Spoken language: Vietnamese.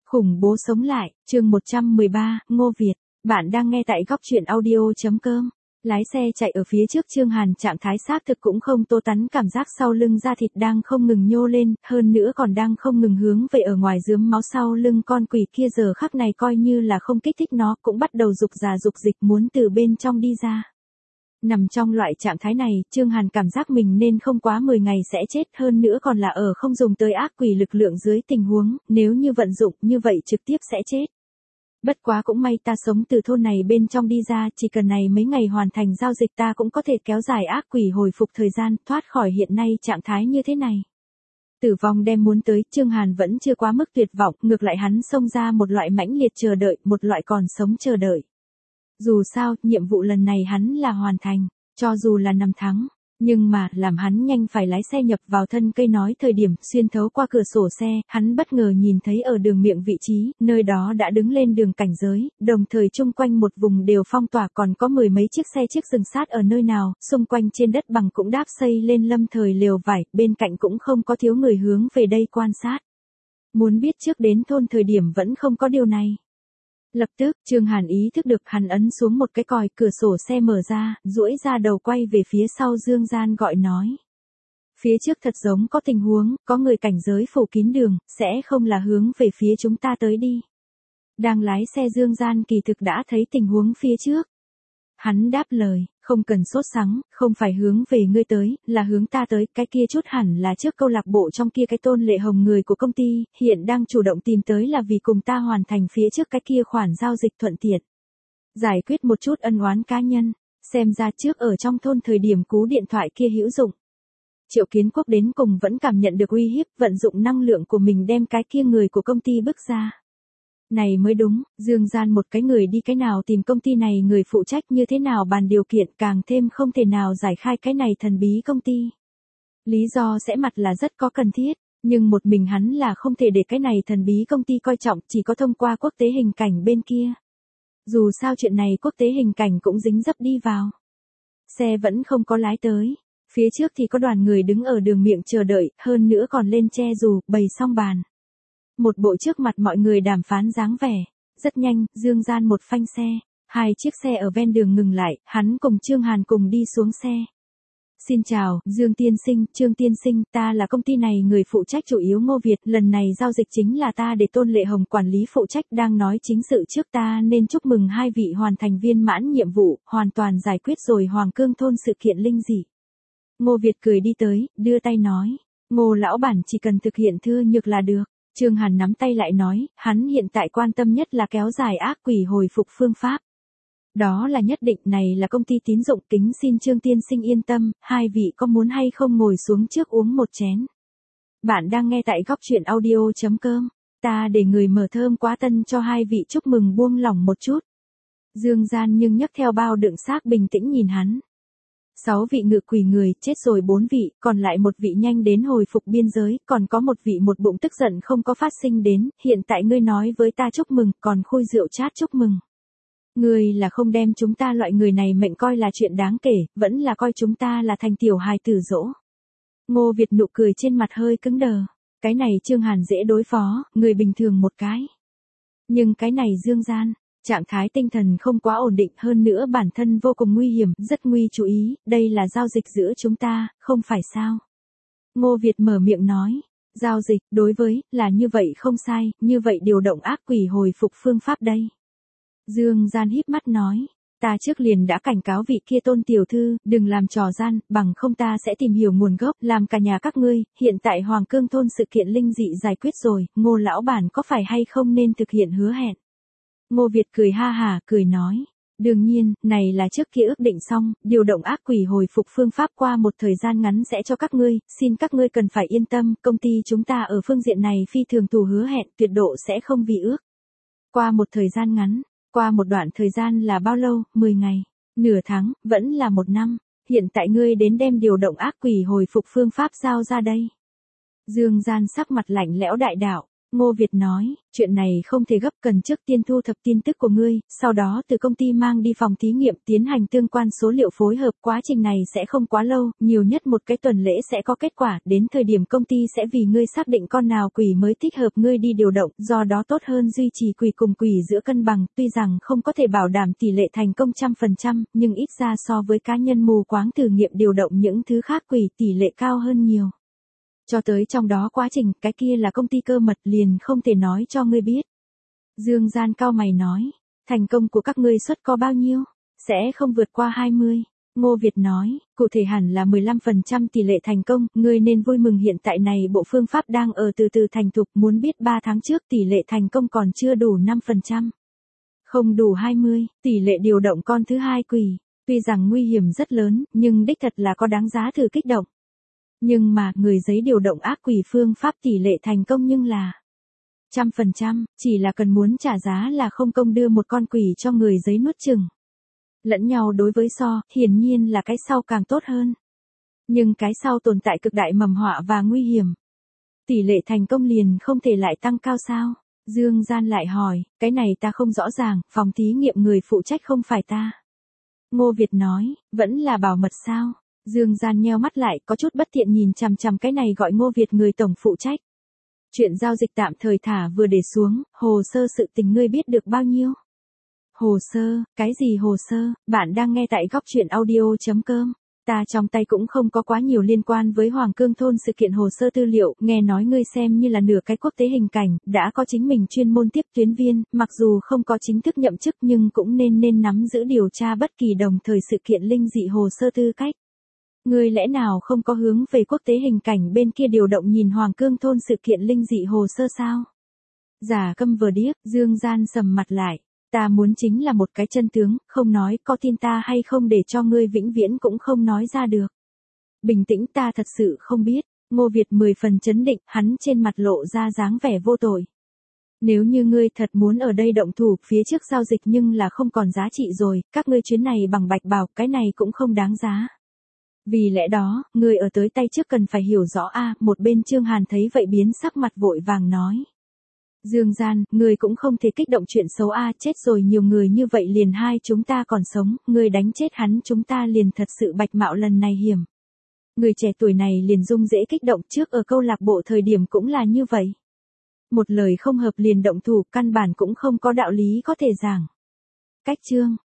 Khủng bố sống lại, chương 113, Ngô Việt. Bạn đang nghe tại góc truyện audio.com. Lái xe chạy ở phía trước Trương Hàn trạng thái xác thực cũng không tô tắn, cảm giác sau lưng da thịt đang không ngừng nhô lên, hơn nữa còn đang không ngừng hướng về ở ngoài rướm máu sau lưng con quỷ kia giờ khắc này coi như là không kích thích nó cũng bắt đầu rục rà rục dịch muốn từ bên trong đi ra. Nằm trong loại trạng thái này, Trương Hàn cảm giác mình nên không quá 10 ngày sẽ chết, hơn nữa còn là ở không dùng tới ác quỷ lực lượng dưới tình huống, nếu như vận dụng như vậy trực tiếp sẽ chết. Bất quá cũng may ta sống từ thôn này bên trong đi ra, chỉ cần này mấy ngày hoàn thành giao dịch ta cũng có thể kéo dài ác quỷ hồi phục thời gian, thoát khỏi hiện nay trạng thái như thế này. Tử vong đem muốn tới, Trương Hàn vẫn chưa quá mức tuyệt vọng, ngược lại hắn xông ra một loại mãnh liệt chờ đợi, một loại còn sống chờ đợi. Dù sao, nhiệm vụ lần này hắn là hoàn thành, cho dù là 5 tháng, nhưng mà, làm hắn nhanh phải lái xe nhập vào thân cây nói thời điểm, xuyên thấu qua cửa sổ xe, hắn bất ngờ nhìn thấy ở đường miệng vị trí, nơi đó đã đứng lên đường cảnh giới, đồng thời chung quanh một vùng đều phong tỏa còn có 10 mấy chiếc xe chiếc dừng sát ở nơi nào, xung quanh trên đất bằng cũng đáp xây lên lâm thời lều vải, bên cạnh cũng không có thiếu người hướng về đây quan sát. Muốn biết trước đến thôn thời điểm vẫn không có điều này. Lập tức, Trương Hàn ý thức được hắn ấn xuống một cái còi, cửa sổ xe mở ra, duỗi ra đầu quay về phía sau Dương Gian gọi nói. Phía trước thật giống có tình huống, có người cảnh giới phủ kín đường, sẽ không là hướng về phía chúng ta tới đi. Đang lái xe Dương Gian kỳ thực đã thấy tình huống phía trước. Hắn đáp lời, không cần sốt sắng, không phải hướng về ngươi tới, là hướng ta tới, cái kia chút hẳn là trước câu lạc bộ trong kia cái Tôn Lệ Hồng người của công ty, hiện đang chủ động tìm tới là vì cùng ta hoàn thành phía trước cái kia khoản giao dịch thuận tiện. Giải quyết một chút ân oán cá nhân, xem ra trước ở trong thôn thời điểm cú điện thoại kia hữu dụng. Triệu Kiến Quốc đến cùng vẫn cảm nhận được uy hiếp, vận dụng năng lượng của mình đem cái kia người của công ty bức ra. Này mới đúng, Dương Gian một cái người đi cái nào tìm công ty này người phụ trách như thế nào bàn điều kiện càng thêm không thể nào giải khai cái này thần bí công ty. Lý do sẽ mặt là rất có cần thiết, nhưng một mình hắn là không thể để cái này thần bí công ty coi trọng, chỉ có thông qua quốc tế hình cảnh bên kia. Dù sao chuyện này quốc tế hình cảnh cũng dính dấp đi vào. Xe vẫn không có lái tới, phía trước thì có đoàn người đứng ở đường miệng chờ đợi, hơn nữa còn lên che dù, bày xong bàn. Một bộ trước mặt mọi người đàm phán dáng vẻ. Rất nhanh, Dương Gian một phanh xe. 2 chiếc xe ở ven đường ngừng lại, hắn cùng Trương Hàn cùng đi xuống xe. Xin chào, Dương tiên sinh, Trương tiên sinh, ta là công ty này người phụ trách chủ yếu Ngô Việt, lần này giao dịch chính là ta để Tôn Lệ Hồng quản lý phụ trách đang nói chính sự trước ta nên chúc mừng 2 vị hoàn thành viên mãn nhiệm vụ, hoàn toàn giải quyết rồi Hoàng Cương thôn sự kiện linh dị. Ngô Việt cười đi tới, đưa tay nói, Ngô lão bản chỉ cần thực hiện thưa nhược là được. Trương Hàn nắm tay lại nói, hắn hiện tại quan tâm nhất là kéo dài ác quỷ hồi phục phương pháp. Đó là nhất định, này là công ty tín dụng, kính xin Trương tiên sinh yên tâm, 2 vị có muốn hay không ngồi xuống trước uống một chén. Bạn đang nghe tại góc truyện audio.com, ta để người mở thơm quá tân cho 2 vị chúc mừng buông lỏng một chút. Dương Gian nhưng nhấc theo bao đựng xác bình tĩnh nhìn hắn. 6 vị ngự quỷ người, chết rồi 4 vị, còn lại 1 vị nhanh đến hồi phục biên giới, còn có 1 vị một bụng tức giận không có phát sinh đến, hiện tại ngươi nói với ta chúc mừng, còn khui rượu chát chúc mừng. Ngươi là không đem chúng ta loại người này mệnh coi là chuyện đáng kể, vẫn là coi chúng ta là thành tiểu hài tử dỗ. Ngô Việt nụ cười trên mặt hơi cứng đờ, cái này Trương Hàn dễ đối phó, người bình thường một cái. Nhưng cái này Dương Gian, trạng thái tinh thần không quá ổn định, hơn nữa bản thân vô cùng nguy hiểm, rất nguy chú ý, đây là giao dịch giữa chúng ta, không phải sao. Ngô Việt mở miệng nói, giao dịch, đối với, là như vậy không sai, như vậy điều động ác quỷ hồi phục phương pháp đây. Dương Gian híp mắt nói, ta trước liền đã cảnh cáo vị kia Tôn tiểu thư, đừng làm trò gian, bằng không ta sẽ tìm hiểu nguồn gốc, làm cả nhà các ngươi, hiện tại Hoàng Cương thôn sự kiện linh dị giải quyết rồi, Ngô lão bản có phải hay không nên thực hiện hứa hẹn. Ngô Việt cười ha hả, cười nói, đương nhiên, này là trước kia ước định xong, điều động ác quỷ hồi phục phương pháp qua một thời gian ngắn sẽ cho các ngươi, xin các ngươi cần phải yên tâm, công ty chúng ta ở phương diện này phi thường thủ hứa hẹn, tuyệt độ sẽ không vi ước. Qua một thời gian ngắn, qua một đoạn thời gian là bao lâu, 10 ngày, nửa tháng, vẫn là 1 năm, hiện tại ngươi đến đem điều động ác quỷ hồi phục phương pháp giao ra đây. Dương Gian sắc mặt lạnh lẽo đại đạo. Ngô Việt nói, chuyện này không thể gấp, cần trước tiên thu thập tin tức của ngươi, sau đó từ công ty mang đi phòng thí nghiệm tiến hành tương quan số liệu phối hợp, quá trình này sẽ không quá lâu, nhiều nhất một cái tuần lễ sẽ có kết quả, đến thời điểm công ty sẽ vì ngươi xác định con nào quỷ mới thích hợp ngươi đi điều động, do đó tốt hơn duy trì quỷ cùng quỷ giữa cân bằng, tuy rằng không có thể bảo đảm tỷ lệ thành công 100%, nhưng ít ra so với cá nhân mù quáng thử nghiệm điều động những thứ khác quỷ tỷ lệ cao hơn nhiều. Cho tới trong đó quá trình, cái kia là công ty cơ mật liền không thể nói cho ngươi biết. Dương Gian cao mày nói, thành công của các ngươi suất có bao nhiêu? Sẽ không vượt qua 20. Ngô Việt nói, cụ thể hẳn là 15% tỷ lệ thành công, ngươi nên vui mừng hiện tại này bộ phương pháp đang ở từ từ thành thục, muốn biết 3 tháng trước tỷ lệ thành công còn chưa đủ 5%. Không đủ 20, tỷ lệ điều động con thứ hai quỷ, tuy rằng nguy hiểm rất lớn, nhưng đích thật là có đáng giá thử kích động. Nhưng mà, người giấy điều động ác quỷ phương pháp tỷ lệ thành công nhưng là 100%, chỉ là cần muốn trả giá là không công đưa một con quỷ cho người giấy nuốt chửng. Lẫn nhau đối với so, hiển nhiên là cái sau càng tốt hơn. Nhưng cái sau tồn tại cực đại mầm họa và nguy hiểm. Tỷ lệ thành công liền không thể lại tăng cao sao? Dương Gian lại hỏi, cái này ta không rõ ràng, phòng thí nghiệm người phụ trách không phải ta. Ngô Việt nói, vẫn là bảo mật sao? Dương Gian nheo mắt lại, có chút bất tiện nhìn chằm chằm cái này gọi Ngô Việt người tổng phụ trách. Chuyện giao dịch tạm thời thả vừa để xuống, hồ sơ sự tình ngươi biết được bao nhiêu? Hồ sơ, cái gì hồ sơ? Bạn đang nghe tại góc truyện audio.com. Ta trong tay cũng không có quá nhiều liên quan với Hoàng Cương thôn sự kiện hồ sơ tư liệu, nghe nói ngươi xem như là nửa cái quốc tế hình cảnh, đã có chính mình chuyên môn tiếp tuyến viên, mặc dù không có chính thức nhậm chức nhưng cũng nên nắm giữ điều tra bất kỳ đồng thời sự kiện linh dị hồ sơ tư cách. Ngươi lẽ nào không có hướng về quốc tế hình cảnh bên kia điều động nhìn Hoàng Cương thôn sự kiện linh dị hồ sơ sao? Giả câm vờ điếc, Dương Gian sầm mặt lại. Ta muốn chính là một cái chân tướng, không nói có tin ta hay không để cho ngươi vĩnh viễn cũng không nói ra được. Bình tĩnh, ta thật sự không biết. Ngô Việt 10 phần chấn định, hắn trên mặt lộ ra dáng vẻ vô tội. Nếu như ngươi thật muốn ở đây động thủ, phía trước giao dịch nhưng là không còn giá trị rồi, các ngươi chuyến này bằng bạch bào, cái này cũng không đáng giá. Vì lẽ đó, ngươi ở tới tay trước cần phải hiểu rõ a. Một bên Trương Hàn thấy vậy biến sắc mặt vội vàng nói. Dương Gian, ngươi cũng không thể kích động chuyện xấu a, chết rồi nhiều người như vậy liền hai chúng ta còn sống, ngươi đánh chết hắn chúng ta liền thật sự bạch mạo lần này hiểm. Người trẻ tuổi này liền dung dễ kích động, trước ở câu lạc bộ thời điểm cũng là như vậy. Một lời không hợp liền động thủ, căn bản cũng không có đạo lý có thể giảng. Cách chương